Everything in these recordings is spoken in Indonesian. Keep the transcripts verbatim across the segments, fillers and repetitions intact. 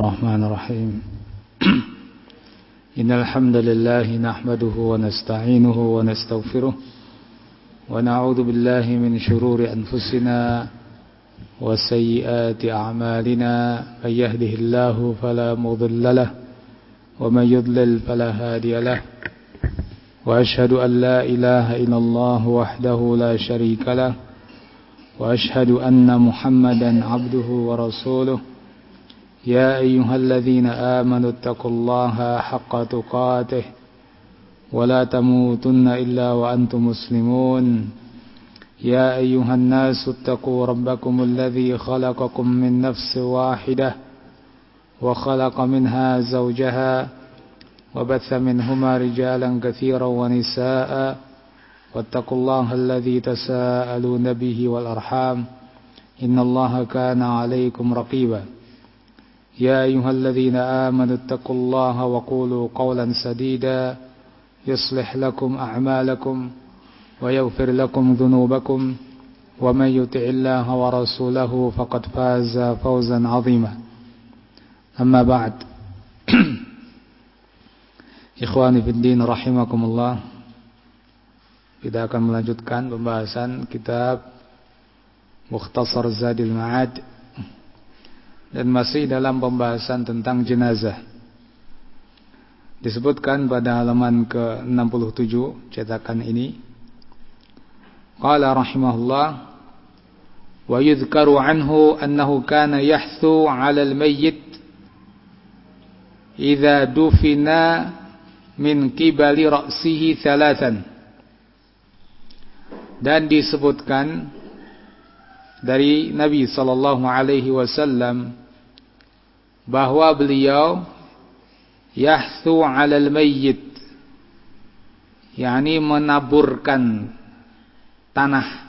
الرحمن الرحيم إن الحمد لله نحمده ونستعينه ونستغفره ونعوذ بالله من شرور أنفسنا وسيئات أعمالنا من يهده الله فلا مضل له ومن يضلل فلا هادي له وأشهد أن لا إله إلا الله وحده لا شريك له وأشهد أن محمدا عبده ورسوله يا أيها الذين آمنوا اتقوا الله حق تقاته ولا تموتن إلا وأنتم مسلمون يا أيها الناس اتقوا ربكم الذي خلقكم من نفس واحدة وخلق منها زوجها وبث منهما رجالا كثيرا ونساء واتقوا الله الذي تساءلون به والأرحام إن الله كان عليكم رقيبا يا أيها الذين آمنوا اتقوا الله وقولوا قولا سديدا يصلح لكم أعمالكم ويغفر لكم ذنوبكم ومن يطع الله ورسوله فقد فاز فوزا عظيما أما بعد Ikhwani fiddin rahimakumullah, kita akan melanjutkan pembahasan kitab Mukhtasar Zadil Ma'ad dan masih dalam pembahasan tentang jenazah. Disebutkan pada halaman ke enam puluh tujuh cetakan ini, qala rahimahullah wa yudhkaru anhu annahu kana yahthu 'ala al-mayyit idza dufina min qibali ra'sihi thalathan. Dan disebutkan dari Nabi sallallahu alaihi wasallam bahwa beliau yahthu 'alal mayyit, yakni menaburkan tanah,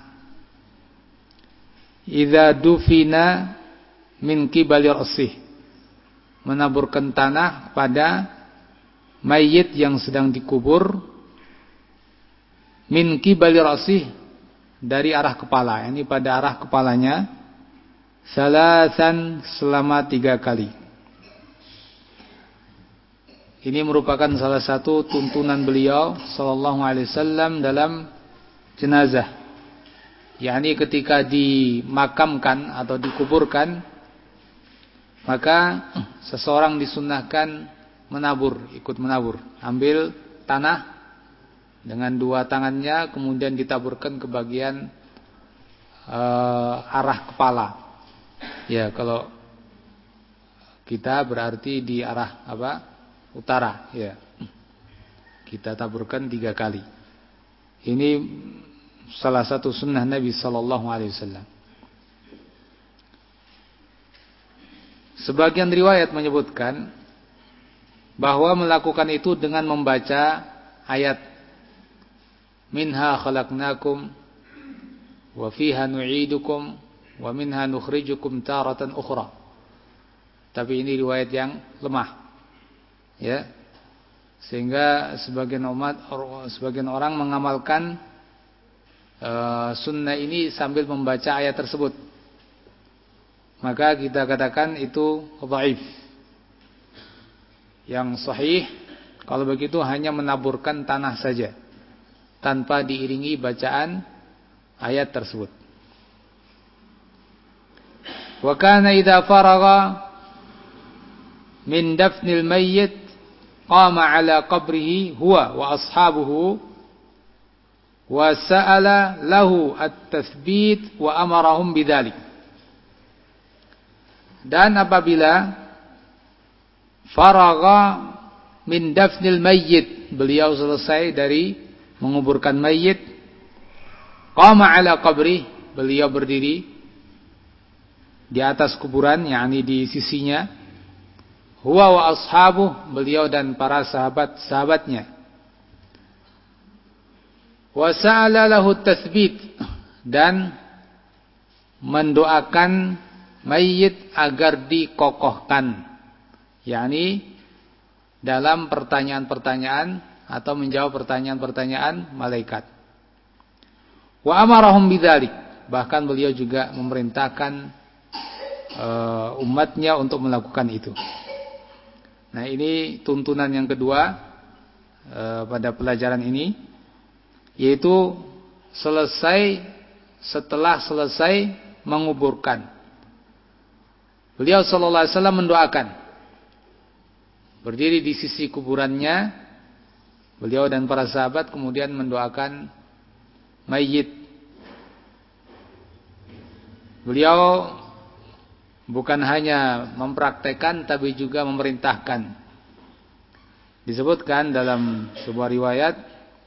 idza dufina min qibali ra'sih, menaburkan tanah pada mayit yang sedang dikubur, min qibali ra'sih, dari arah kepala, yakni pada arah kepalanya, salasan, selama tiga kali. Ini merupakan salah satu tuntunan beliau sallallahu alaihi wasallam dalam jenazah, yakni ketika dimakamkan atau dikuburkan, maka seseorang disunnahkan menabur, ikut menabur, ambil tanah dengan dua tangannya, kemudian ditaburkan ke bagian uh, arah kepala. Ya, kalau kita berarti di arah apa? Utara, ya. Kita taburkan tiga kali. Ini salah satu sunnah Nabi sallallahu alaihi wasallam. Sebagian riwayat menyebutkan bahwa melakukan itu dengan membaca ayat minha khalaqnakum wa fiha nu'idukum wa minha nukhrijukum taratan ukhra. Tapi ini riwayat yang lemah, ya, sehingga sebagian umat, sebagian orang mengamalkan uh, sunnah ini sambil membaca ayat tersebut. Maka kita katakan itu dhaif. Yang sahih, kalau begitu hanya menaburkan tanah saja tanpa diiringi bacaan ayat tersebut. Wa kana idza faragha min dafnil mayyit qama ala qabrihi huwa wa ashabuhu wa sa'ala lahu at-tathbit wa amarahum bidzalik. Dan apabila faragha min dafnil mayyit, beliau selesai dari menguburkan mayit, qama ala qabri, beliau berdiri di atas kuburan, yakni di sisinya, huwa wa ashabuh, beliau dan para sahabat-sahabatnya, wa sa'ala lahu tathbit, dan mendoakan mayit agar dikokohkan, yakni dalam pertanyaan-pertanyaan atau menjawab pertanyaan-pertanyaan malaikat. Wa amarahum bidzalik, bahkan beliau juga memerintahkan uh, umatnya untuk melakukan itu. Nah, ini tuntunan yang kedua uh, pada pelajaran ini, yaitu selesai setelah selesai menguburkan. Beliau sallallahu alaihi wasallam mendoakan. Berdiri di sisi kuburannya, beliau dan para sahabat kemudian mendoakan mayit. Beliau bukan hanya mempraktekkan tapi juga memerintahkan. Disebutkan dalam sebuah riwayat,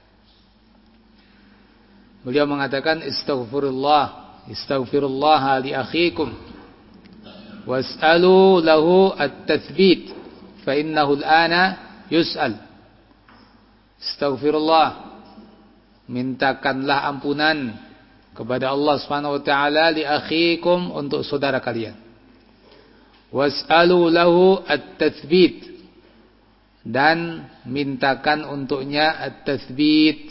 beliau mengatakan istaghfirullah, istaghfirullah li akhikum was'alu lahu at-tathbit fa innahu al-ana yus'al. Astaghfirullah, mintakanlah ampunan kepada Allah Subhanahu wa taala li akhikum, untuk saudara kalian. Was'alu lahu at-tathbit, dan mintakan untuknya at-tathbit,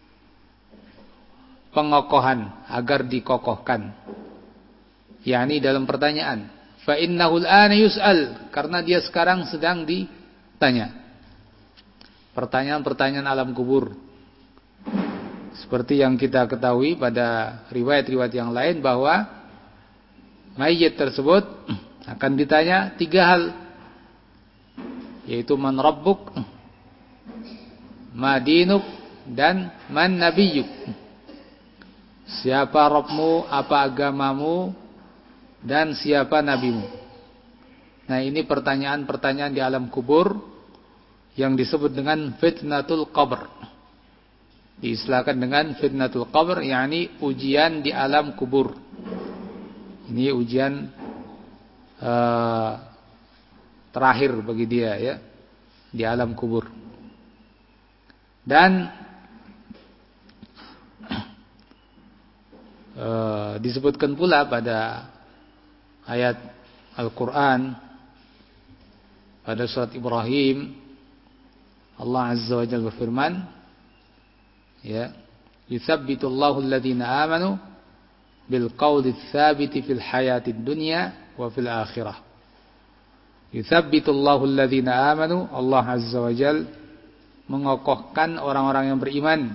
pengokohan, agar dikokohkan. yakni dalam pertanyaan. Fa innahu al-ana yus'al, karena dia sekarang sedang ditanya. Pertanyaan-pertanyaan alam kubur. Seperti yang kita ketahui pada riwayat-riwayat yang lain bahwa mayit tersebut akan ditanya tiga hal, yaitu man rabbuk, ma dinuk, dan man nabiyyuk. Siapa Rabbmu, apa agamamu, dan siapa nabimu. Nah, ini pertanyaan-pertanyaan di alam kubur yang disebut dengan fitnatul qabr. Diistilahkan dengan fitnatul qabr, yakni ujian di alam kubur. Ini ujian uh, terakhir bagi dia, ya, di alam kubur. Dan uh, disebutkan pula pada ayat Al-Quran, pada surat Ibrahim, Allah Azza wa Jalla berfirman, ya, yuthabbitullahu alladhina amanu bil qawli tsabiti fil hayatid dunya wa fil akhirah. Yuthabbitullahu alladhina amanu, Allah Azza wa Jalla mengokohkan orang-orang yang beriman,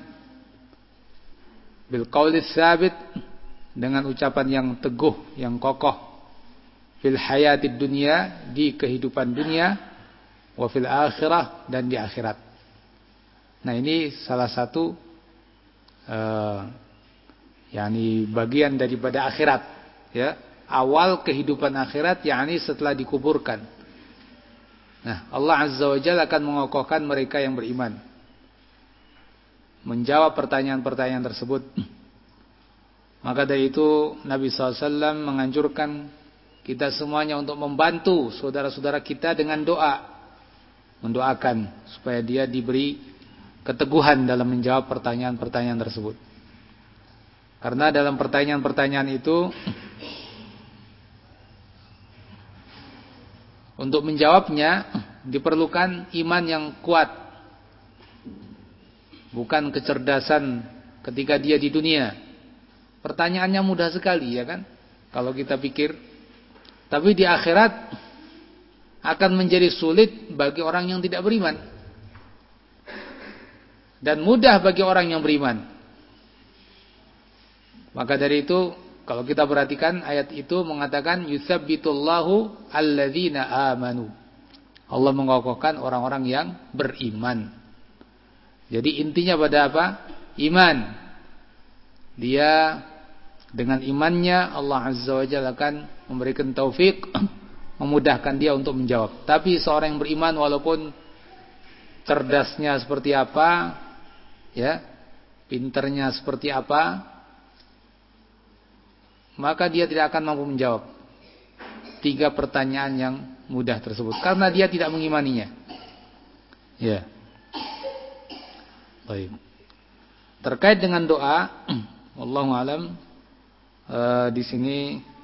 bil qawli tsabit, dengan ucapan yang teguh, yang kokoh, fil hayatid dunya, di kehidupan dunia, wa fil akhirah, dan di akhirat. Nah, ini salah satu uh, yakni bagian daripada akhirat, ya, awal kehidupan akhirat, yakni setelah dikuburkan. Nah, Allah Azza wa Jalla akan mengokohkan mereka yang beriman, menjawab pertanyaan-pertanyaan tersebut. Maka dari itu Nabi shallallahu alaihi wasallam menganjurkan kita semuanya untuk membantu saudara-saudara kita dengan doa, mendoakan supaya dia diberi keteguhan dalam menjawab pertanyaan-pertanyaan tersebut. Karena dalam pertanyaan-pertanyaan itu, untuk menjawabnya diperlukan iman yang kuat, bukan kecerdasan ketika dia di dunia. Pertanyaannya mudah sekali, ya kan, kalau kita pikir. Tapi di akhirat akan menjadi sulit bagi orang yang tidak beriman, dan mudah bagi orang yang beriman. Maka dari itu, kalau kita perhatikan ayat itu mengatakan yutsabbitullahu alladzina amanu. Allah mengokohkan orang-orang yang beriman. Jadi intinya pada apa? Iman. Dia dengan imannya Allah Azza wa Jalla akan memberikan taufik, memudahkan dia untuk menjawab. Tapi seorang yang beriman, walaupun cerdasnya seperti apa, ya, pinternya seperti apa, maka dia tidak akan mampu menjawab tiga pertanyaan yang mudah tersebut, karena dia tidak mengimaninya. Ya. Baik. Terkait dengan doa, wallahu alam, uh, di sini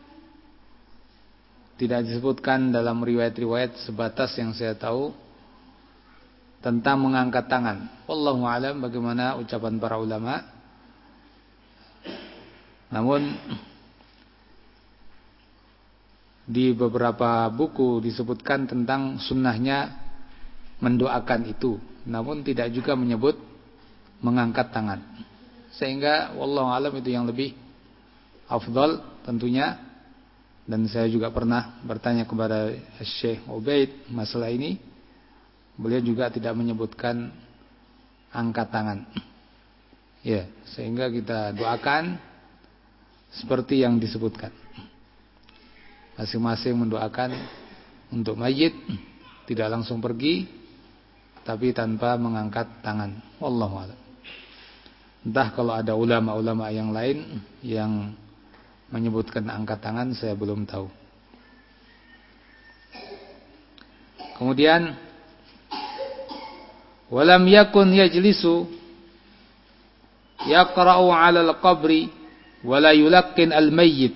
tidak disebutkan dalam riwayat-riwayat, sebatas yang saya tahu tentang mengangkat tangan. Wallahu alam bagaimana ucapan para ulama. Namun di beberapa buku disebutkan tentang sunnahnya mendoakan itu, namun tidak juga menyebut mengangkat tangan. Sehingga wallahu alam itu yang lebih afdal tentunya. Dan saya juga pernah bertanya kepada Syekh Ubaid masalah ini. Beliau juga tidak menyebutkan angkat tangan. Ya, sehingga kita doakan seperti yang disebutkan. Masing-masing mendoakan untuk mayit, tidak langsung pergi, tapi tanpa mengangkat tangan. Wallahu a'lam. Entah kalau ada ulama-ulama yang lain yang menyebutkan angkat tangan, saya belum tahu. Kemudian walam yakun yajlisu yaqra'u 'ala al-qabri wala yulaqqin al-mayyit.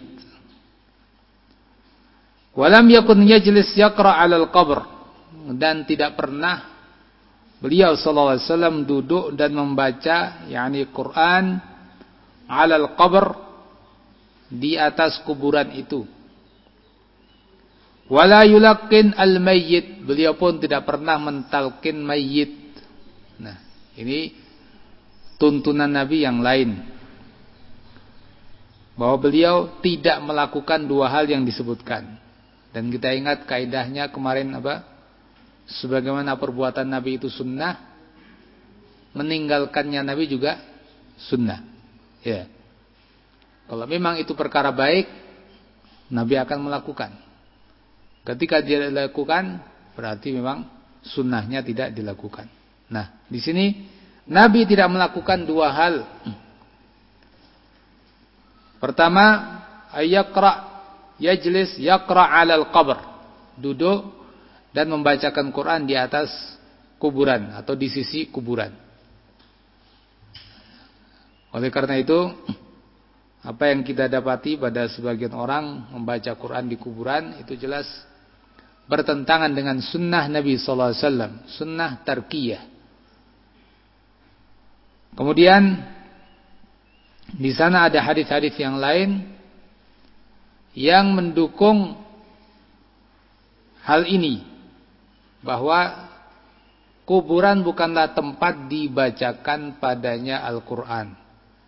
Walam yakun yajlis yaqra' 'ala al-qabr, dan tidak pernah beliau sallallahu alaihi wasallam duduk dan membaca yakni Quran 'ala al-qabr, di atas kuburan itu. Wala yulaqqin al-mayyit, beliau pun tidak pernah mentalkin mayyit. Nah, ini tuntunan Nabi yang lain, bahwa beliau tidak melakukan dua hal yang disebutkan. Dan kita ingat kaidahnya kemarin apa? Sebagaimana perbuatan Nabi itu sunnah, meninggalkannya Nabi juga sunnah. Ya. Kalau memang itu perkara baik, Nabi akan melakukan. Ketika dia dilakukan, berarti memang sunnahnya tidak dilakukan. Nah, di sini Nabi tidak melakukan dua hal. Pertama, ayyaqra' yajlis yaqra' 'alal qabr, duduk dan membacakan Quran di atas kuburan atau di sisi kuburan. Oleh karena itu, apa yang kita dapati pada sebagian orang membaca Quran di kuburan itu jelas bertentangan dengan sunnah Nabi sallallahu alaihi wasallam, sunnah tarkiyah. Kemudian di sana ada hadis-hadis yang lain yang mendukung hal ini, bahwa kuburan bukanlah tempat dibacakan padanya Al-Quran.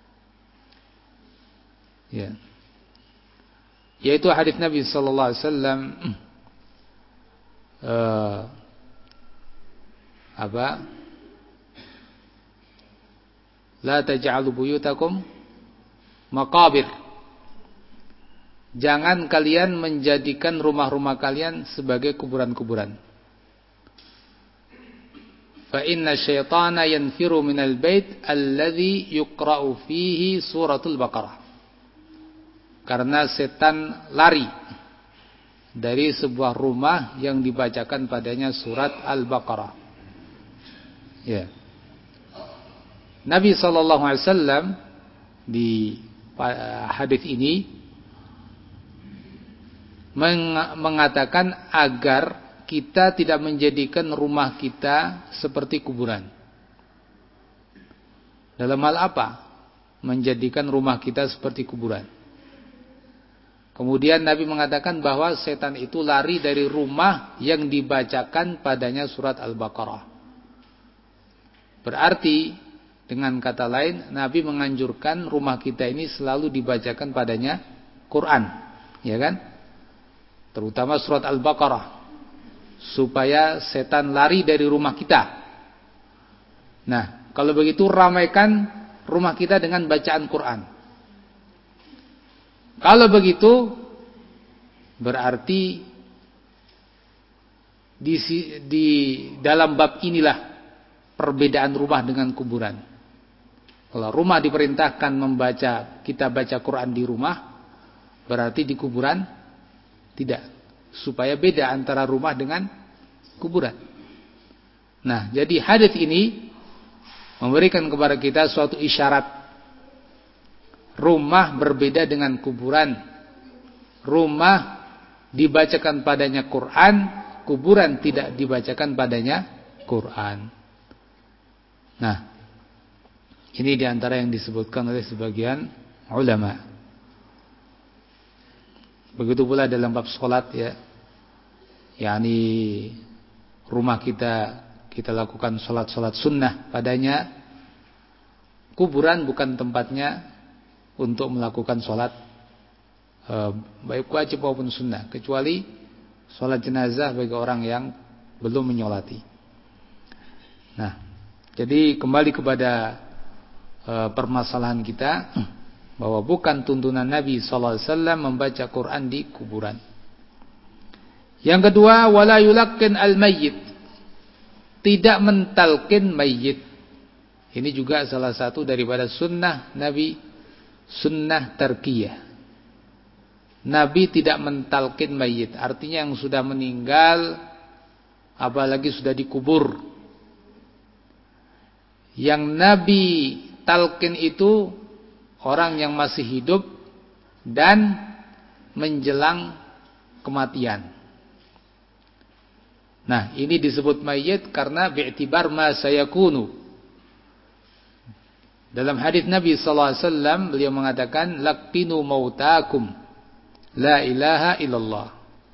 Ya. Yaitu hadis Nabi sallallahu alaihi wasallam uh, apa? La taj'alu buyutakum maqabir. Jangan kalian menjadikan rumah-rumah kalian sebagai kuburan-kuburan. Fa inna syaitana yanfiru minal bait alladhi yuqra'u fihi suratul Baqarah. Karena setan lari dari sebuah rumah yang dibacakan padanya surat Al-Baqarah. Ya. Nabi sallallahu alaihi wasallam di hadis ini mengatakan agar kita tidak menjadikan rumah kita seperti kuburan. Dalam hal apa? Menjadikan rumah kita seperti kuburan. Kemudian Nabi mengatakan bahwa setan itu lari dari rumah yang dibacakan padanya surat Al-Baqarah. Berarti dengan kata lain, Nabi menganjurkan rumah kita ini selalu dibacakan padanya Quran, ya kan? Terutama surat Al-Baqarah, supaya setan lari dari rumah kita. Nah, kalau begitu ramaikan rumah kita dengan bacaan Quran. Kalau begitu berarti di, di dalam bab inilah perbedaan rumah dengan kuburan. Kalau rumah diperintahkan membaca, kita baca Quran di rumah, berarti di kuburan tidak. Supaya beda antara rumah dengan kuburan. Nah, jadi hadis ini memberikan kepada kita suatu isyarat. Rumah berbeda dengan kuburan. Rumah dibacakan padanya Quran, kuburan tidak dibacakan padanya Quran. Nah, ini diantara yang disebutkan oleh sebagian ulama. Begitu pula dalam bab salat ya. yakni rumah kita kita lakukan salat-salat sunnah padanya. Kuburan bukan tempatnya untuk melakukan salat eh, baik wajib maupun sunnah, kecuali salat jenazah bagi orang yang belum menyolati. Nah, jadi kembali kepada uh, permasalahan kita bahwa bukan tuntunan Nabi sallallahu alaihi wasallam membaca Quran di kuburan. Yang kedua, wala yulaqqin al-mayyit, tidak mentalkin mayyit. Ini juga salah satu daripada sunnah Nabi, sunnah tarkiyah. Nabi tidak mentalkin mayyit, artinya yang sudah meninggal apalagi sudah dikubur. Yang Nabi talqin itu orang yang masih hidup dan menjelang kematian. Nah, ini disebut mayyit karena bi'tibar ma sayakunu. Dalam hadis Nabi sallallahu alaihi wasallam beliau mengatakan laqinu mautakum la ilaha illallah.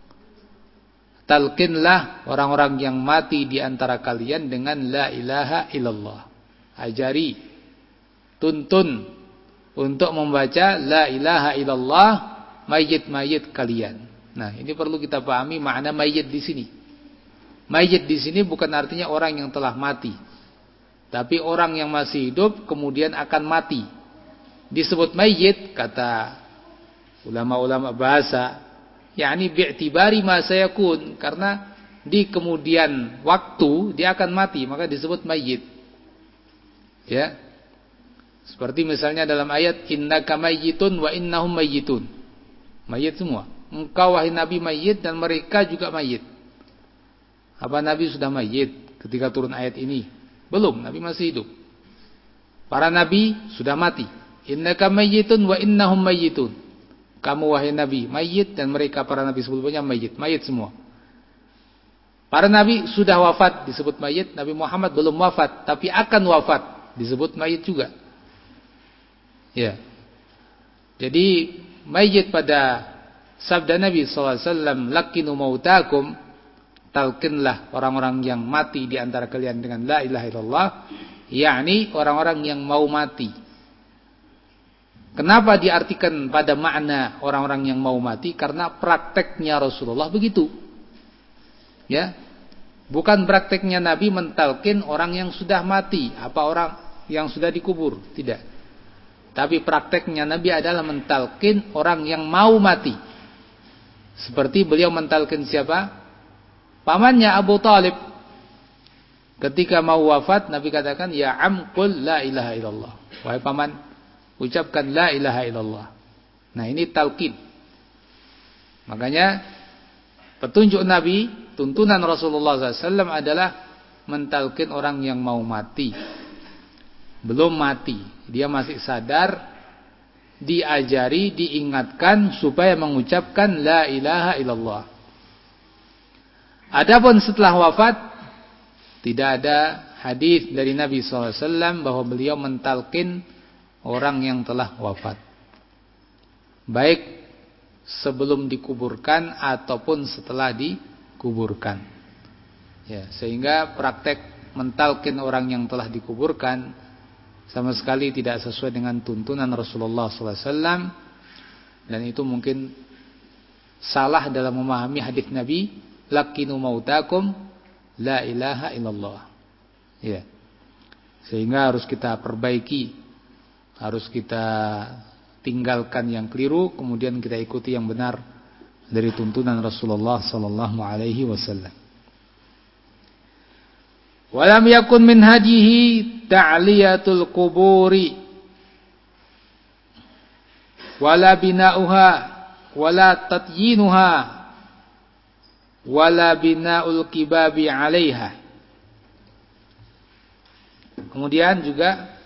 Talqinlah orang-orang yang mati di antara kalian dengan la ilaha illallah. Ajari, tuntun untuk membaca la ilaha illallah mayit-mayit kalian. Nah, ini perlu kita pahami makna mayit di sini. Mayit di sini bukan artinya orang yang telah mati, tapi orang yang masih hidup kemudian akan mati. Disebut mayit kata ulama-ulama bahasa, yakni bi'tibari ma sayakun, karena di kemudian waktu dia akan mati, maka disebut mayit. Ya, seperti misalnya dalam ayat innaka mayyitun wa innahum mayyitun, mayit semua. Engkau wahai Nabi mayit dan mereka juga mayit. Apa Nabi sudah mayit ketika turun ayat ini? Belum, Nabi masih hidup. Para Nabi sudah mati. Innaka mayyitun wa innahum mayyitun. Kamu wahai Nabi mayit dan mereka para Nabi sebelumnya mayit, mayit semua. Para Nabi sudah wafat disebut mayit. Nabi Muhammad belum wafat tapi akan wafat, disebut mayit juga. Ya. Jadi mayit pada sabda Nabi sallallahu alaihi wasallam laqinu mautakum, talqinlah orang-orang yang mati di antara kalian dengan la ilaha illallah, yakni orang-orang yang mau mati. Kenapa diartikan pada makna orang-orang yang mau mati? Karena prakteknya Rasulullah begitu. Ya. Bukan prakteknya Nabi mentalkin orang yang sudah mati, apa orang yang sudah dikubur, tidak. Tapi prakteknya Nabi adalah mentalkin orang yang mau mati. Seperti beliau mentalkin siapa? Pamannya Abu Talib. Ketika mau wafat, Nabi katakan, ya am qul la ilaha illallah. Wahai paman, ucapkan la ilaha illallah. Nah, ini talqin. Makanya petunjuk Nabi, tuntunan Rasulullah sallallahu alaihi wasallam adalah mentalqin orang yang mau mati. Belum mati, dia masih sadar, diajari, diingatkan supaya mengucapkan la ilaha illallah. Adapun setelah wafat, tidak ada hadis dari Nabi sallallahu alaihi wasallam bahwa beliau mentalqin orang yang telah wafat, baik sebelum dikuburkan ataupun setelah dikuburkan. Ya, sehingga praktek mentalqin orang yang telah dikuburkan sama sekali tidak sesuai dengan tuntunan Rasulullah sallallahu alaihi wasallam, dan itu mungkin salah dalam memahami hadis Nabi laqinu mautakum la ilaha illallah. Ya. Sehingga harus kita perbaiki, harus kita tinggalkan yang keliru, kemudian kita ikuti yang benar dari tuntunan Rasulullah sallallahu alaihi wasallam. Walam yakun min hadihi ta'liyatul quburi wala bina'uha wala tatyinuha wala bina'ul kibabi 'alaiha. Kemudian juga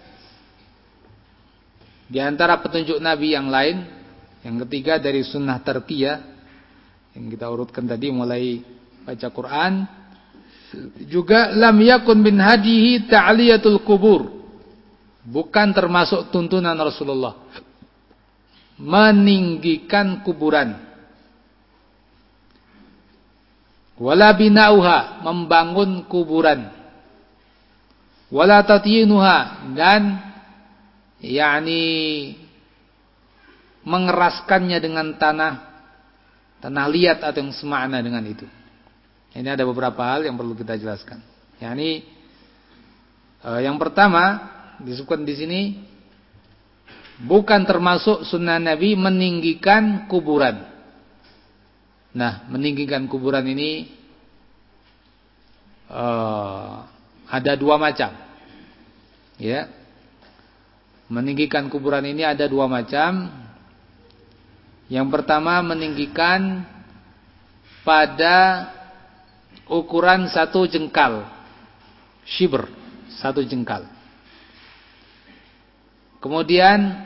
di antara petunjuk Nabi yang lain, yang ketiga dari sunnah tarkiyah yang kita urutkan tadi mulai baca Quran, juga lam yakun min hadihi ta'liyatul kubur, bukan termasuk tuntunan Rasulullah meninggikan kuburan. Wala binauha, membangun kuburan. Wala tatyinuha, dan yakni mengeraskannya dengan tanah tanah liat atau yang semakna dengan itu. Ini ada beberapa hal yang perlu kita jelaskan. Yakni eh, yang pertama disebutkan di sini bukan termasuk sunnah Nabi meninggikan kuburan. Nah, meninggikan kuburan ini uh, ada dua macam. Ya. Meninggikan kuburan ini ada dua macam. Yang pertama meninggikan pada ukuran satu jengkal. Shibr, satu jengkal. Kemudian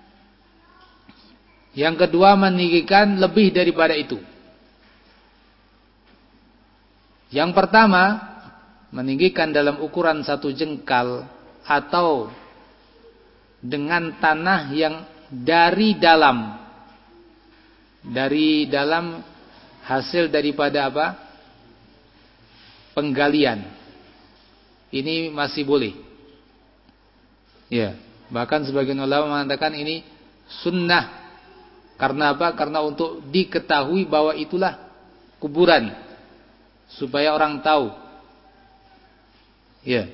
yang kedua meninggikan lebih daripada itu. Yang pertama meninggikan dalam ukuran satu jengkal atau dengan tanah yang dari dalam, dari dalam hasil daripada apa? Penggalian. Ini masih boleh. Ya, bahkan sebagian ulama mengatakan ini sunnah. Karena apa? Karena untuk diketahui bahwa itulah kuburan, supaya orang tahu. Ya.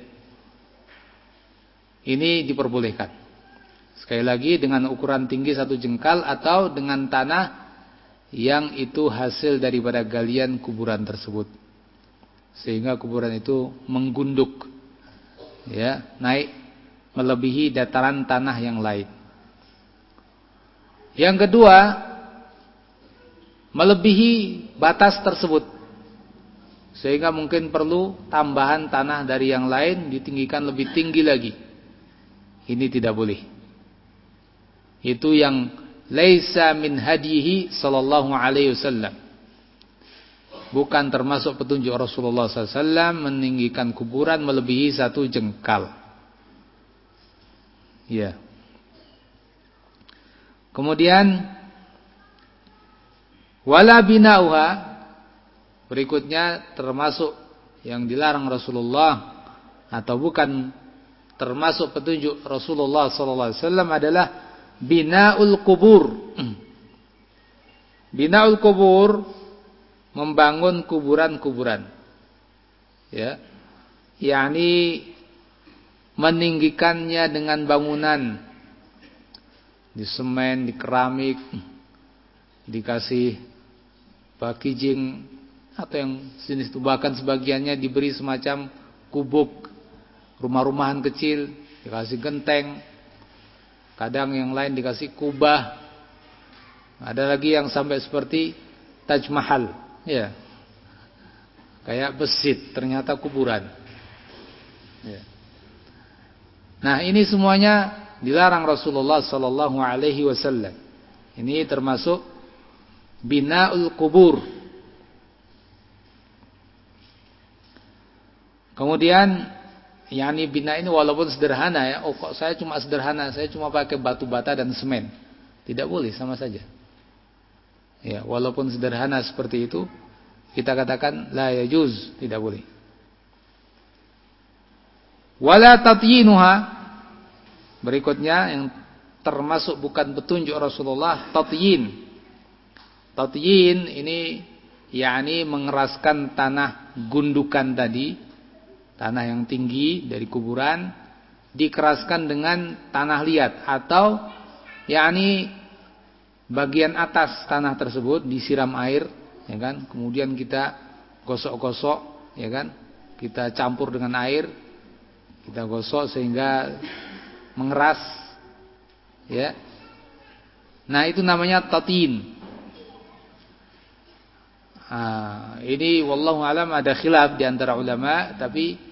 Ini diperbolehkan. Sekali lagi dengan ukuran tinggi satu jengkal atau dengan tanah yang itu hasil daripada galian kuburan tersebut. Sehingga kuburan itu menggunduk, ya, naik melebihi dataran tanah yang lain. Yang kedua, melebihi batas tersebut. Sehingga mungkin perlu tambahan tanah dari yang lain, ditinggikan lebih tinggi lagi. Ini tidak boleh. Itu yang laisa min hadihi sallallahu alaihi wasallam. Bukan termasuk petunjuk Rasulullah sallallahu alaihi wasallam meninggikan kuburan melebihi satu jengkal. Ya. Kemudian wala binauha, berikutnya termasuk yang dilarang Rasulullah atau bukan termasuk petunjuk Rasulullah sallallahu alaihi wasallam adalah binaul kubur. Binaul kubur, membangun kuburan-kuburan. Ya. yakni meninggikannya dengan bangunan di semen, di keramik, dikasih packaging atau yang jenis itu, bahkan sebagiannya diberi semacam kubuk rumah-rumahan kecil, dikasih genteng, kadang yang lain dikasih kubah, ada lagi yang sampai seperti Taj Mahal, ya, kayak besit, ternyata kuburan. Ya. Nah, ini semuanya dilarang Rasulullah sallallahu alaihi wasallam. Ini termasuk binaul kubur. Kemudian yakni bina ini walaupun sederhana, ya, oh kok saya cuma sederhana, saya cuma pakai batu bata dan semen. Tidak boleh, sama saja. Ya, walaupun sederhana seperti itu, kita katakan la yajuz, tidak boleh. Wala tatyinuha, berikutnya yang termasuk bukan petunjuk Rasulullah, tatyin. Tatyin ini yakni mengeraskan tanah gundukan tadi, tanah yang tinggi dari kuburan, dikeraskan dengan tanah liat atau yakni bagian atas tanah tersebut disiram air, ya kan? Kemudian kita gosok-gosok, ya kan? Kita campur dengan air, kita gosok sehingga mengeras, ya. Nah, itu namanya tatyin. Nah, ini wallahu alam ada khilaf di antara ulama, tapi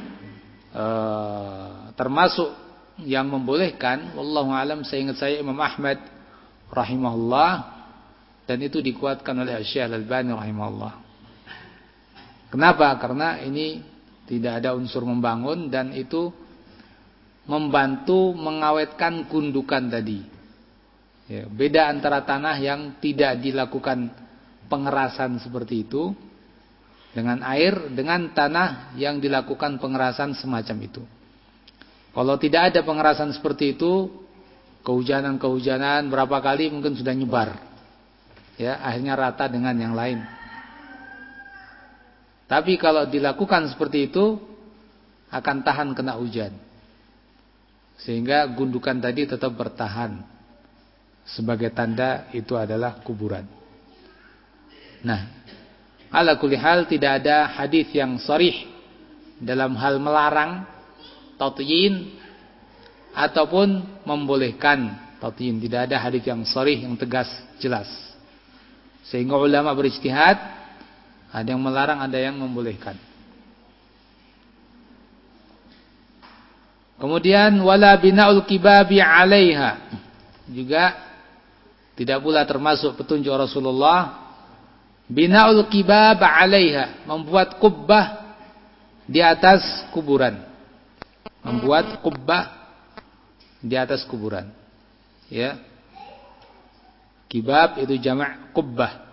Uh, termasuk yang membolehkan, wallahu alam, seingat saya Imam Ahmad rahimahullah, dan itu dikuatkan oleh Syekh Al-Albani rahimahullah. Kenapa? Karena ini tidak ada unsur membangun dan itu membantu mengawetkan gundukan tadi. Ya, beda antara tanah yang tidak dilakukan pengerasan seperti itu dengan air, dengan tanah yang dilakukan pengerasan semacam itu. Kalau tidak ada pengerasan seperti itu, kehujanan-kehujanan berapa kali mungkin sudah nyebar, ya, akhirnya rata dengan yang lain. Tapi kalau dilakukan seperti itu, akan tahan kena hujan, sehingga gundukan tadi tetap bertahan. Sebagai tanda itu adalah kuburan. Nah, ala kulli hal tidak ada hadis yang sharih dalam hal melarang tatyin ataupun membolehkan tatyin. Tidak ada hadis yang sharih yang tegas jelas. Sehingga ulama berijtihad, ada yang melarang, ada yang membolehkan. Kemudian wala bina'ul kibabi 'alaiha, juga tidak pula termasuk petunjuk Rasulullah bina'ul kibab 'alaiha, membuat kubbah di atas kuburan. Membuat kubbah di atas kuburan. Ya. Kibab itu jamak kubbah.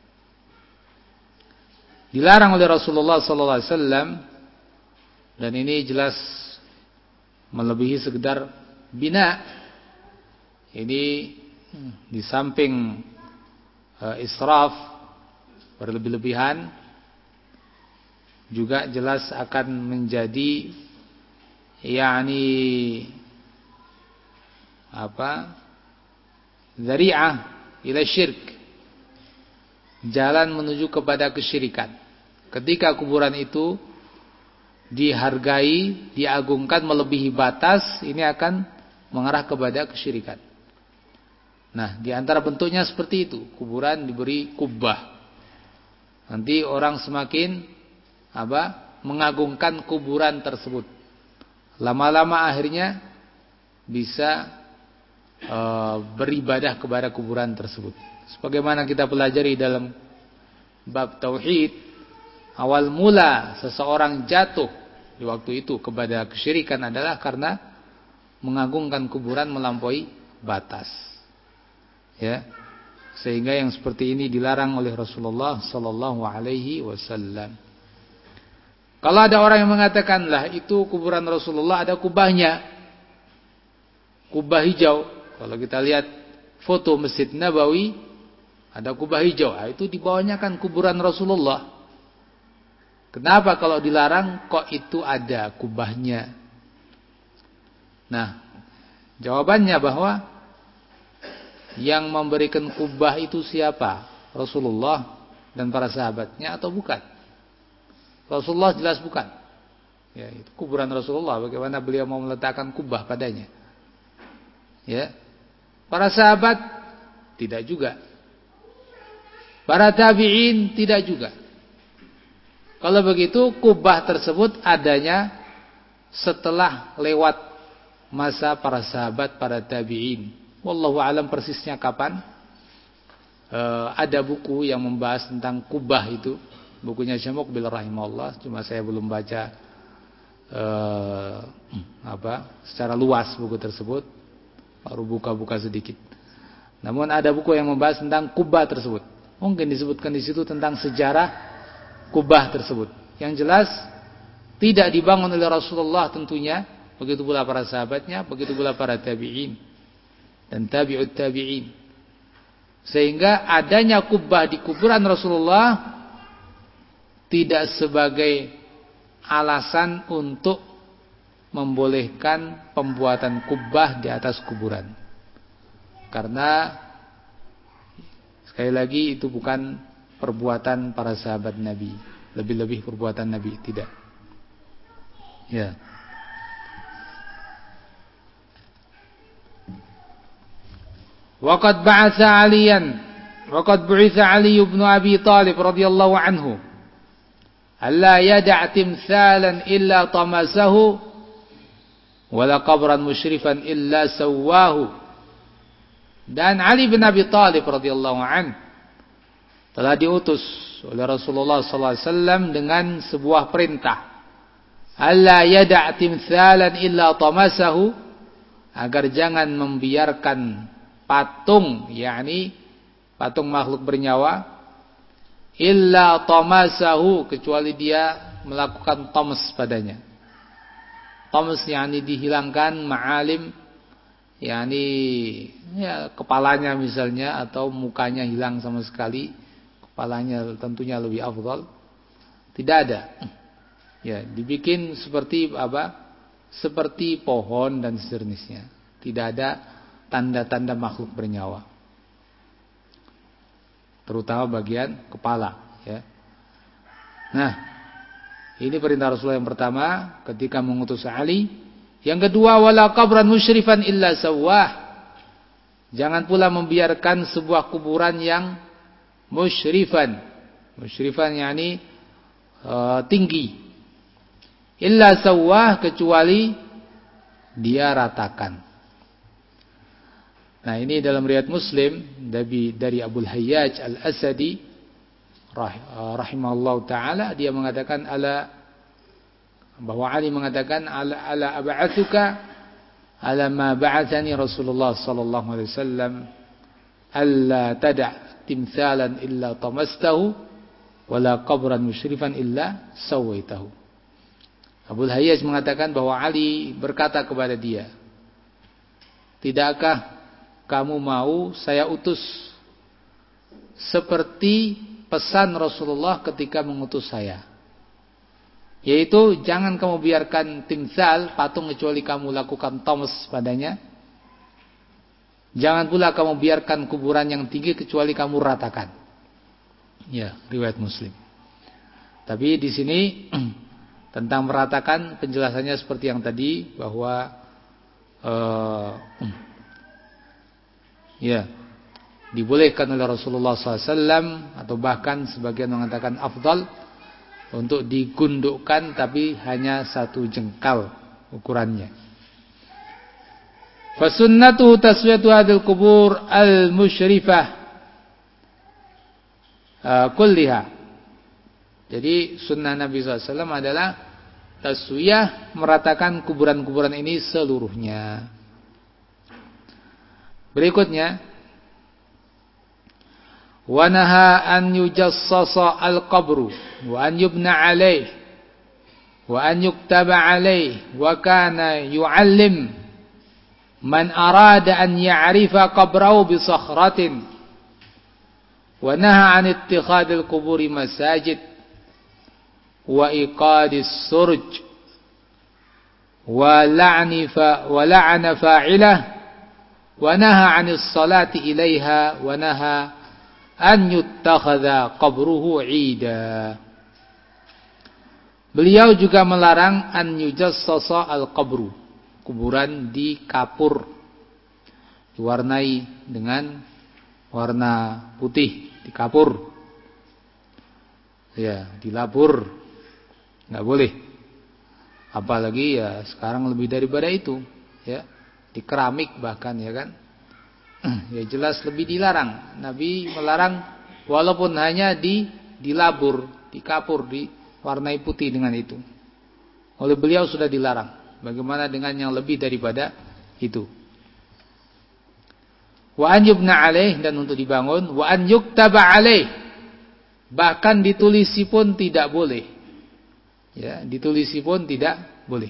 Dilarang oleh Rasulullah sallallahu alaihi wasallam, dan ini jelas melebihi sekedar bina. Ini di samping uh, israf, berlebih-lebihan, juga jelas akan menjadi yakni apa? Dzari'ah ila syirk, jalan menuju kepada kesyirikan. Ketika kuburan itu dihargai, diagungkan melebihi batas, ini akan mengarah kepada kesyirikan. Nah, di antara bentuknya seperti itu, kuburan diberi kubbah. Nanti orang semakin apa? Mengagungkan kuburan tersebut. Lama-lama akhirnya bisa e, beribadah kepada kuburan tersebut. Sebagaimana kita pelajari dalam bab tauhid, awal mula seseorang jatuh di waktu itu kepada kesyirikan adalah karena mengagungkan kuburan melampaui batas. Ya, sehingga yang seperti ini dilarang oleh Rasulullah sallallahu alaihi wasallam. Kalau ada orang yang mengatakan, lah itu kuburan Rasulullah ada kubahnya, kubah hijau. Kalau kita lihat foto Masjid Nabawi, ada kubah hijau. Nah, itu di bawahnya kan kuburan Rasulullah. Kenapa kalau dilarang kok itu ada kubahnya? Nah, jawabannya bahwa yang memberikan kubah itu siapa? Rasulullah dan para sahabatnya atau bukan? Rasulullah jelas bukan. Ya, itu kuburan Rasulullah. Bagaimana beliau mau meletakkan kubah padanya? Ya, para sahabat tidak juga. Para tabi'in tidak juga. Kalau begitu, kubah tersebut adanya setelah lewat masa para sahabat, para tabi'in. Wallahu alam persisnya kapan. E, ada buku yang membahas tentang kubah itu, bukunya Syekh Muqbil rahimahullah, cuma saya belum baca e, apa secara luas buku tersebut, baru buka-buka sedikit. Namun ada buku yang membahas tentang kubah tersebut. Mungkin disebutkan di situ tentang sejarah kubah tersebut. Yang jelas tidak dibangun oleh Rasulullah tentunya, begitu pula para sahabatnya, begitu pula para tabi'in dan tabi'ut tabi'in. Sehingga adanya kubah di kuburan Rasulullah tidak sebagai alasan untuk membolehkan pembuatan kubah di atas kuburan. Karena sekali lagi itu bukan perbuatan para sahabat Nabi, lebih-lebih perbuatan Nabi, tidak. Ya. Waqad ba'atha 'Aliyan, waqad bu'itha 'Ali ibn Abi Thalib radhiyallahu anhu, alla yad'a timthalan illa tamasahu wala qabran musyrifan illa sawahu. Dan Ali bin Abi Thalib radhiyallahu anhu telah diutus oleh Rasulullah sallallahu alaihi wasallam dengan sebuah perintah, alla yad'a timthalan illa tamasahu, agar jangan membiarkan patung, yakni patung makhluk bernyawa, illa tamasahu, kecuali dia melakukan tamas padanya. Tamas yakni dihilangkan ma'alim, yakni ya kepalanya misalnya, atau mukanya hilang sama sekali. Kepalanya tentunya lebih afdal. Tidak ada. Ya, dibikin seperti apa? Seperti pohon dan sejenisnya. Tidak ada tanda-tanda makhluk bernyawa, terutama bagian kepala, ya. Nah, ini perintah Rasulullah yang pertama ketika mengutus Ali. Yang kedua, wala qabran musyrifan illa sawwah. Jangan pula membiarkan sebuah kuburan yang musyrifan. Musyrifan yakni uh, tinggi. Illa sawwah, kecuali dia ratakan. Nah, ini dalam riwayat Muslim dari dari Abu Hayyaj Al-Asadi rahimahullah taala, dia mengatakan ala bahwa Ali mengatakan ala ala ab'atsuka ala ma ba'athani Rasulullah sallallahu alaihi wasallam alla tada' timthalan illa tamastahu wala qabran musyrifan illa sawaitahu. Abu Hayyaj mengatakan bahwa Ali berkata kepada dia, tidakkah kamu mau saya utus seperti pesan Rasulullah ketika mengutus saya, yaitu jangan kamu biarkan timsal, patung, kecuali kamu lakukan tamas padanya. Jangan pula kamu biarkan kuburan yang tinggi kecuali kamu ratakan. Ya, riwayat Muslim. Tapi di sini tentang meratakan penjelasannya seperti yang tadi, bahwa uh, ya, dibolehkan oleh Rasulullah shallallahu alaihi wasallam, atau bahkan sebagian mengatakan afdal, untuk digundukkan tapi hanya satu jengkal ukurannya. Fasunnatu taswiyatu hadil kubur al-musyrifah uh, kulliha. Jadi sunnah Nabi shallallahu alaihi wasallam adalah taswiyah, meratakan kuburan-kuburan ini seluruhnya. Berikutnya, wa naha an yujassasa al-qabru wa an yubna alaih wa an yuktaba alaih wa kana yu'allim man arada an ya'rifa qabrahu bi sakhratin wa naha an ittikhadil quburi masajid wa iqadis surj wa la'ni fa wa la'ana fa'ilah wa naha 'anis salati ilaiha wa naha an yuttakhadha qabruhu 'ida. Beliau juga melarang an yujassasa al-qabru, kuburan dikapur, diwarnai dengan warna putih, dikapur. Ya, dilabur. Enggak boleh. Apalagi ya sekarang lebih daripada itu, ya. Di keramik bahkan, ya kan, ya jelas lebih dilarang. Nabi melarang walaupun hanya di dilabur, dikapur, diwarnai putih dengan itu. Oleh beliau sudah dilarang. Bagaimana dengan yang lebih daripada itu? Wa an yubna alaih, dan untuk dibangun. Wa an yuktaba alaih, bahkan ditulisi pun tidak boleh. Ya, ditulisi pun tidak boleh.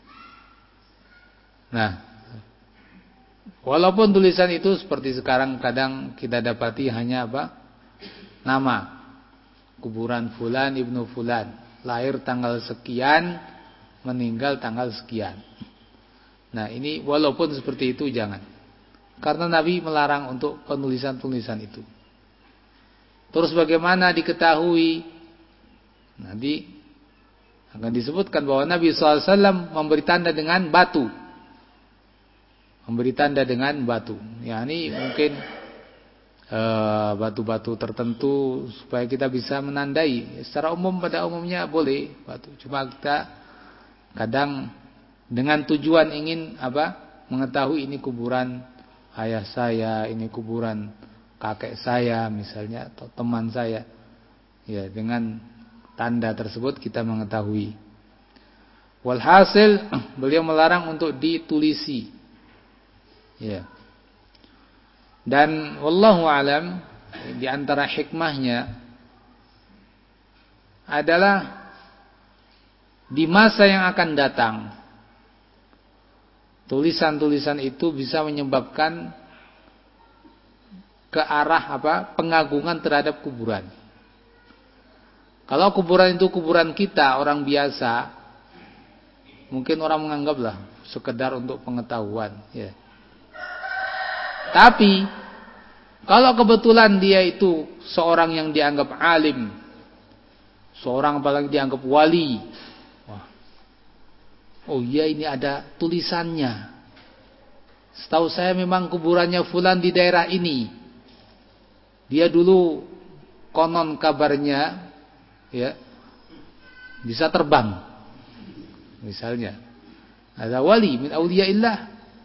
Nah, walaupun tulisan itu seperti sekarang kadang kita dapati hanya apa? Nama. Kuburan fulan ibnu fulan, lahir tanggal sekian, meninggal tanggal sekian. Nah, ini walaupun seperti itu jangan. Karena Nabi melarang untuk penulisan-tulisan itu. Terus bagaimana diketahui? Nanti akan disebutkan bahwa Nabi shallallahu alaihi wasallam memberi tanda dengan batu. Memberi tanda dengan batu. Ya, ini mungkin uh, batu-batu tertentu supaya kita bisa menandai. Secara umum pada umumnya boleh batu. Cuma kita kadang dengan tujuan ingin apa? Mengetahui ini kuburan ayah saya, ini kuburan kakek saya misalnya, atau teman saya. Ya, dengan tanda tersebut kita mengetahui. Walhasil beliau melarang untuk ditulisi. Ya. Dan wallahu alam, di antara hikmahnya adalah di masa yang akan datang tulisan-tulisan itu bisa menyebabkan ke arah apa? Pengagungan terhadap kuburan. Kalau kuburan itu kuburan kita, orang biasa, mungkin orang menganggaplah sekedar untuk pengetahuan, ya. Tapi kalau kebetulan dia itu seorang yang dianggap alim, seorang apalagi dianggap wali, wah, oh iya ini ada tulisannya. Setahu saya memang kuburannya fulan di daerah ini. Dia dulu konon kabarnya, ya, bisa terbang. Misalnya, ada wali min auliyaillah.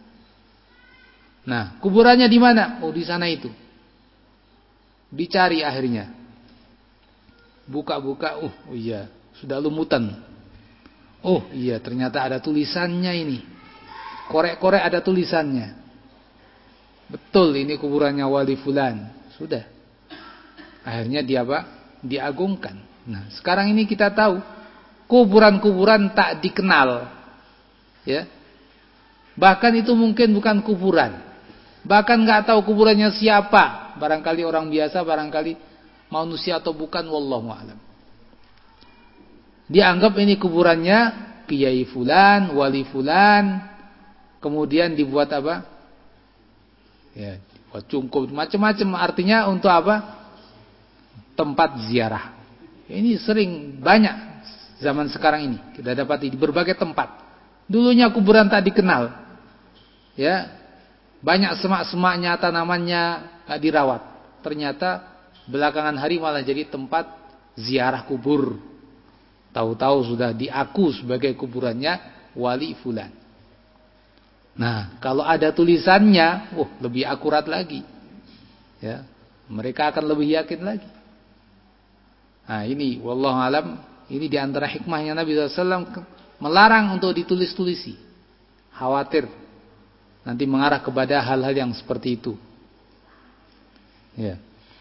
Nah, kuburannya di mana? Oh, di sana itu. Dicari akhirnya. Buka-buka, oh, oh iya, sudah lumutan. Oh iya, ternyata ada tulisannya ini. Korek-korek ada tulisannya. Betul, ini kuburannya wali fulan. Sudah. Akhirnya dia apa? Diagungkan. Nah, sekarang ini kita tahu kuburan-kuburan tak dikenal, ya. Bahkan itu mungkin bukan kuburan. Bahkan nggak tahu kuburannya siapa. Barangkali orang biasa, barangkali manusia atau bukan, wallahu a'lam. Dianggap ini kuburannya kiai fulan, wali fulan. Kemudian dibuat apa? Ya, dibuat cungkup macam-macam, artinya untuk apa? Tempat ziarah. Ini sering banyak zaman sekarang ini kita dapati di berbagai tempat. Dulunya kuburan tak dikenal, ya, banyak semak-semaknya, tanamannya tak dirawat. Ternyata belakangan hari malah jadi tempat ziarah kubur. Tahu-tahu sudah diaku sebagai kuburannya wali fulan. Nah, kalau ada tulisannya, oh, lebih akurat lagi, ya, mereka akan lebih yakin lagi. Nah ini wallahu alam, ini diantara hikmahnya Nabi shallallahu alaihi wasallam melarang untuk ditulis-tulisi. Khawatir nanti mengarah kepada hal-hal yang seperti itu. Ya.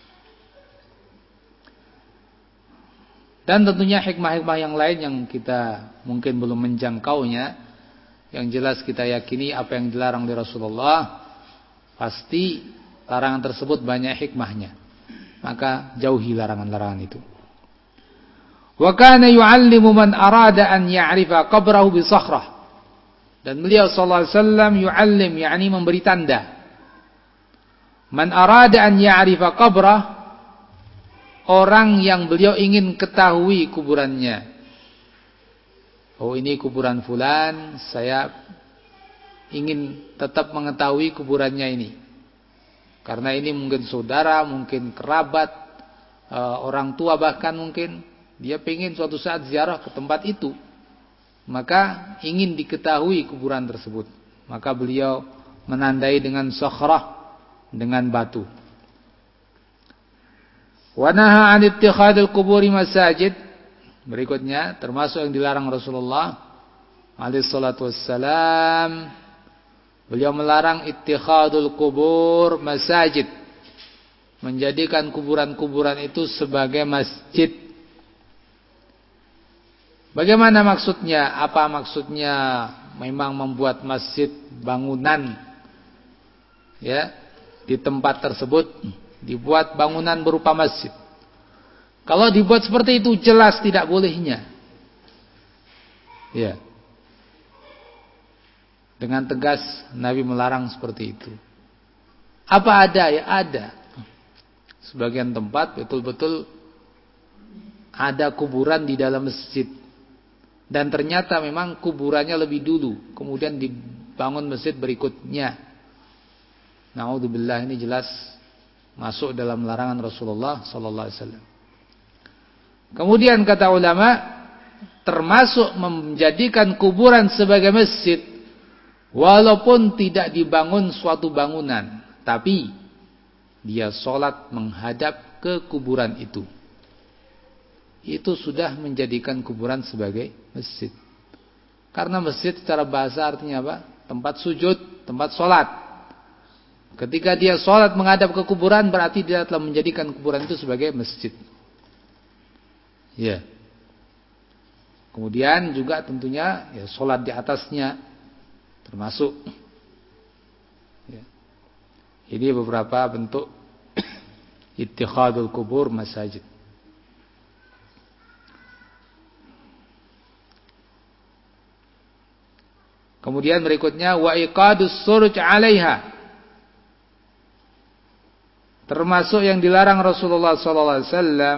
Dan tentunya hikmah-hikmah yang lain yang kita mungkin belum menjangkaunya. Yang jelas kita yakini apa yang dilarang oleh Rasulullah, pasti larangan tersebut banyak hikmahnya. Maka jauhi larangan-larangan itu. Wa kana yu'allimu man arada an ya'rifa qabrahu bi sakhrah. Dan beliau sallallahu alaihi wasallam yu'allim, yakni memberi tanda. Man arada an ya'rifa qabrah, orang yang beliau ingin ketahui kuburannya. Oh, ini kuburan fulan, saya ingin tetap mengetahui kuburannya ini. Karena ini mungkin saudara, mungkin kerabat, orang tua bahkan mungkin. Dia pengen suatu saat ziarah ke tempat itu, maka ingin diketahui kuburan tersebut. Maka beliau menandai dengan sakhrah, dengan batu. Wa naha 'an ittikhadil quburi masajid. Berikutnya termasuk yang dilarang Rasulullah alaihi salatu wassalam, beliau melarang ittikhadul qubur masajid, menjadikan kuburan-kuburan itu sebagai masjid. Bagaimana maksudnya? Apa maksudnya memang membuat masjid bangunan, ya, di tempat tersebut dibuat bangunan berupa masjid? Kalau dibuat seperti itu jelas tidak bolehnya. Ya. Dengan tegas Nabi melarang seperti itu. Apa ada? Ya ada. Sebagian tempat betul-betul ada kuburan di dalam masjid. Dan ternyata memang kuburannya lebih dulu, kemudian dibangun masjid berikutnya. Na'udzubillah, ini jelas masuk dalam larangan Rasulullah sallallahu alaihi wasallam. Kemudian kata ulama, termasuk menjadikan kuburan sebagai masjid walaupun tidak dibangun suatu bangunan, tapi dia sholat menghadap ke kuburan itu. Itu sudah menjadikan kuburan sebagai masjid. Karena masjid secara bahasa artinya apa? Tempat sujud, tempat sholat. Ketika dia sholat menghadap ke kuburan, berarti dia telah menjadikan kuburan itu sebagai masjid. Ya. Kemudian juga tentunya ya sholat di atasnya termasuk. Ya. Ini beberapa bentuk ittikhadul kubur masajid. Kemudian berikutnya wa iqadus suruj 'alaiha. Termasuk yang dilarang Rasulullah sallallahu alaihi wasallam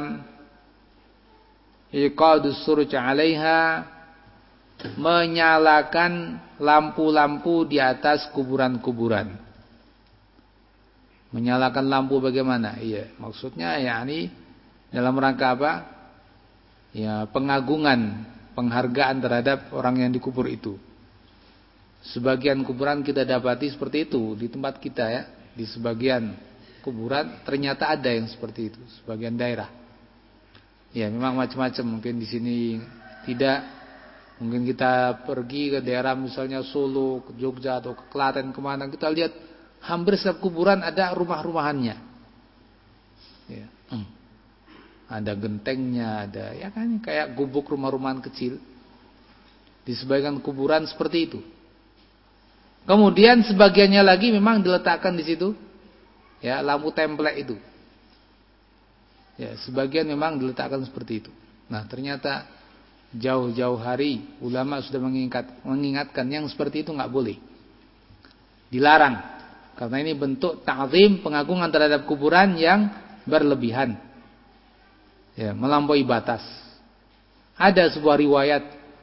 iqadus suruj 'alaiha, menyalakan lampu-lampu di atas kuburan-kuburan. Menyalakan lampu bagaimana? Iya, maksudnya yakni dalam rangka apa? Ya, pengagungan, penghargaan terhadap orang yang dikubur itu. Sebagian kuburan kita dapati seperti itu di tempat kita ya, di sebagian kuburan ternyata ada yang seperti itu, sebagian daerah. Ya, memang macam-macam, mungkin di sini tidak, mungkin kita pergi ke daerah misalnya Solo, ke Jogja atau ke Klaten kemana, kita lihat hampir setiap kuburan ada rumah-rumahannya. Ya. Ada gentengnya, ada ya kan kayak gubuk rumah-rumahan kecil. Di sebagian kuburan seperti itu. Kemudian sebagiannya lagi memang diletakkan di situ ya lampu templek itu. Ya, sebagian memang diletakkan seperti itu. Nah, ternyata jauh-jauh hari ulama sudah mengingat, mengingatkan yang seperti itu enggak boleh. Dilarang. Karena ini bentuk ta'zim, pengagungan terhadap kuburan yang berlebihan. Ya, melampaui batas. Ada sebuah riwayat,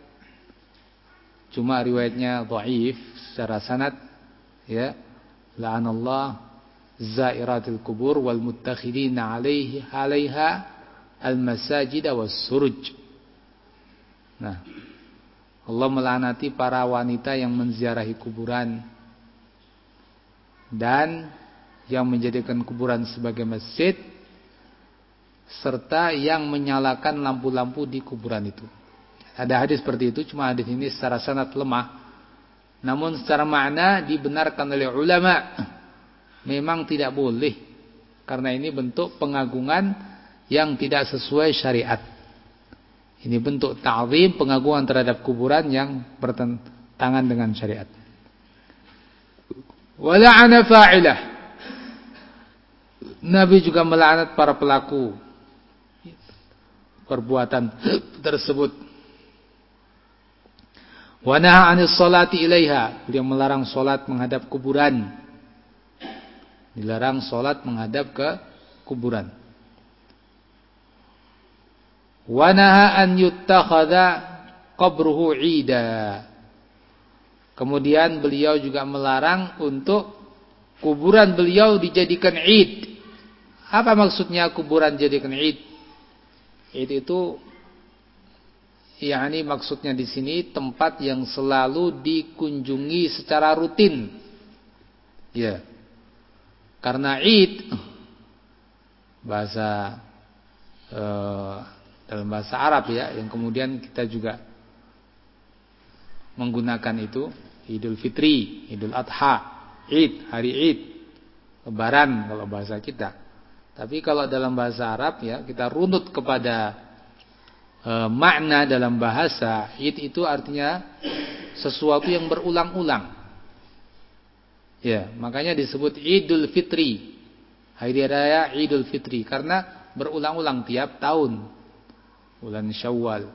cuma riwayatnya dhaif secara sanad, ya, la'anallah zairatil kubur wal muttakhidina 'alaihi 'alaiha al masajid was suruj. Nah, Allah melaknati para wanita yang menziarahi kuburan dan yang menjadikan kuburan sebagai masjid, serta yang menyalakan lampu-lampu di kuburan itu. Ada hadis seperti itu, cuma hadis ini secara sanad lemah. Namun secara makna dibenarkan oleh ulama. Memang tidak boleh, karena ini bentuk pengagungan yang tidak sesuai syariat. Ini bentuk ta'zim, pengagungan terhadap kuburan yang bertentangan dengan syariat. Wa la'ana fa'ilah. Nabi juga melaknat para pelaku perbuatan tersebut. Wa naha 'anis salati ilaiha. Beliau melarang salat menghadap kuburan. Dilarang salat menghadap ke kuburan. Wa naha an yuttakhadha qabruhu 'ida. Kemudian beliau juga melarang untuk kuburan beliau dijadikan 'id. Apa maksudnya kuburan dijadikan 'id? 'Id itu yakni maksudnya di sini tempat yang selalu dikunjungi secara rutin. Ya. Karena Id bahasa eh, dalam bahasa Arab ya, yang kemudian kita juga menggunakan itu Idul Fitri, Idul Adha, Id, hari Id, Lebaran kalau bahasa kita. Tapi kalau dalam bahasa Arab ya, kita runut kepada e, makna dalam bahasa, Id itu artinya sesuatu yang berulang-ulang. Ya, makanya disebut Idul Fitri. Hari raya Idul Fitri karena berulang-ulang tiap tahun. Bulan Syawal.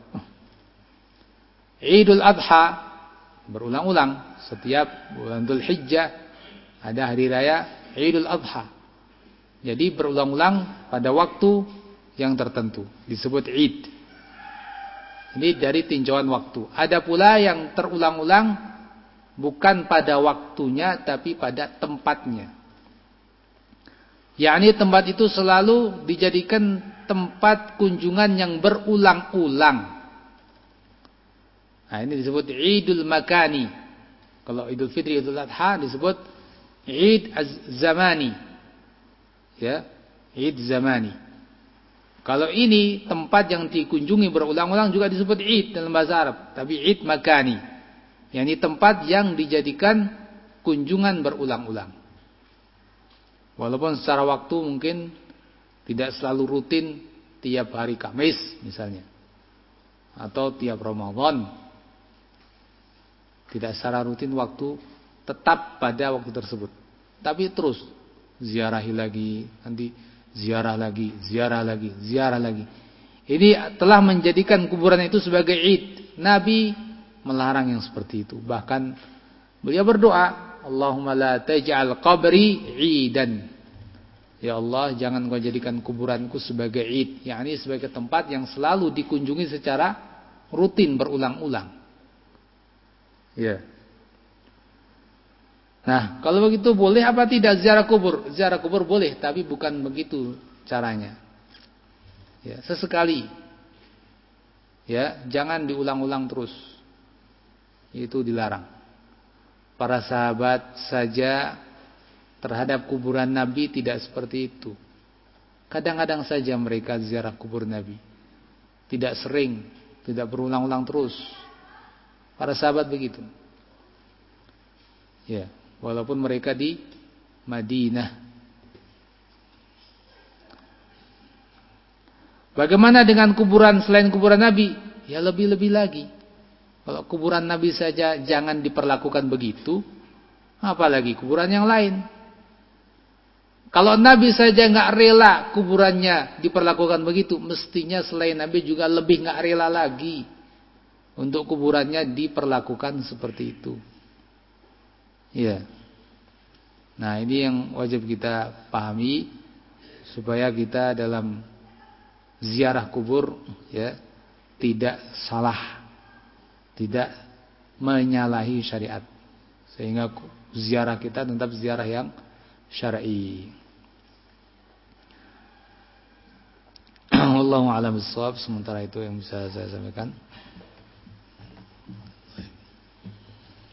Idul Adha berulang-ulang setiap bulan Dzulhijjah ada hari raya Idul Adha. Jadi berulang-ulang pada waktu yang tertentu disebut Id. Ini dari tinjauan waktu. Ada pula yang terulang-ulang bukan pada waktunya tapi pada tempatnya. Yakni tempat itu selalu dijadikan tempat kunjungan yang berulang-ulang. Nah, ini disebut Idul Makani. Kalau Idul Fitri, Idul Adha disebut Id Az-Zamani. Ya, Id Zamani. Kalau ini tempat yang dikunjungi berulang-ulang juga disebut Id dalam bahasa Arab, tapi Id Makani. Yakni tempat yang dijadikan kunjungan berulang-ulang. Walaupun secara waktu mungkin tidak selalu rutin tiap hari Kamis misalnya. atau tiap Ramadan. Tidak secara rutin waktu tetap pada waktu tersebut, tapi terus ziarahi lagi, nanti ziarah lagi, ziarah lagi, ziarah lagi. Ini telah menjadikan kuburan itu sebagai id. Nabi melarang yang seperti itu. Bahkan beliau berdoa, Allahumma la taj'al qabri idan. Ya Allah, jangan kau jadikan kuburanku sebagai id, yakni sebagai tempat yang selalu dikunjungi secara rutin berulang-ulang. Ya. Nah, kalau begitu boleh apa tidak ziarah kubur? Ziarah kubur boleh, tapi bukan begitu caranya. Ya, sesekali. Ya, jangan diulang-ulang terus. Itu dilarang. Para sahabat saja terhadap kuburan Nabi tidak seperti itu. Kadang-kadang saja mereka ziarah kubur Nabi. Tidak sering, tidak berulang-ulang terus. Para sahabat begitu. Ya, walaupun mereka di Madinah. Bagaimana dengan kuburan selain kuburan Nabi? Ya lebih-lebih lagi. Kalau kuburan Nabi saja jangan diperlakukan begitu, apalagi kuburan yang lain. Kalau Nabi saja nggak rela kuburannya diperlakukan begitu, mestinya selain Nabi juga lebih nggak rela lagi untuk kuburannya diperlakukan seperti itu. Ya. Nah, ini yang wajib kita pahami supaya kita dalam ziarah kubur ya tidak salah, tidak menyalahi syariat. Sehingga ziarah kita tetap ziarah yang syar'i. Wallahu a'lam bishawab. Sementara itu yang bisa saya sampaikan.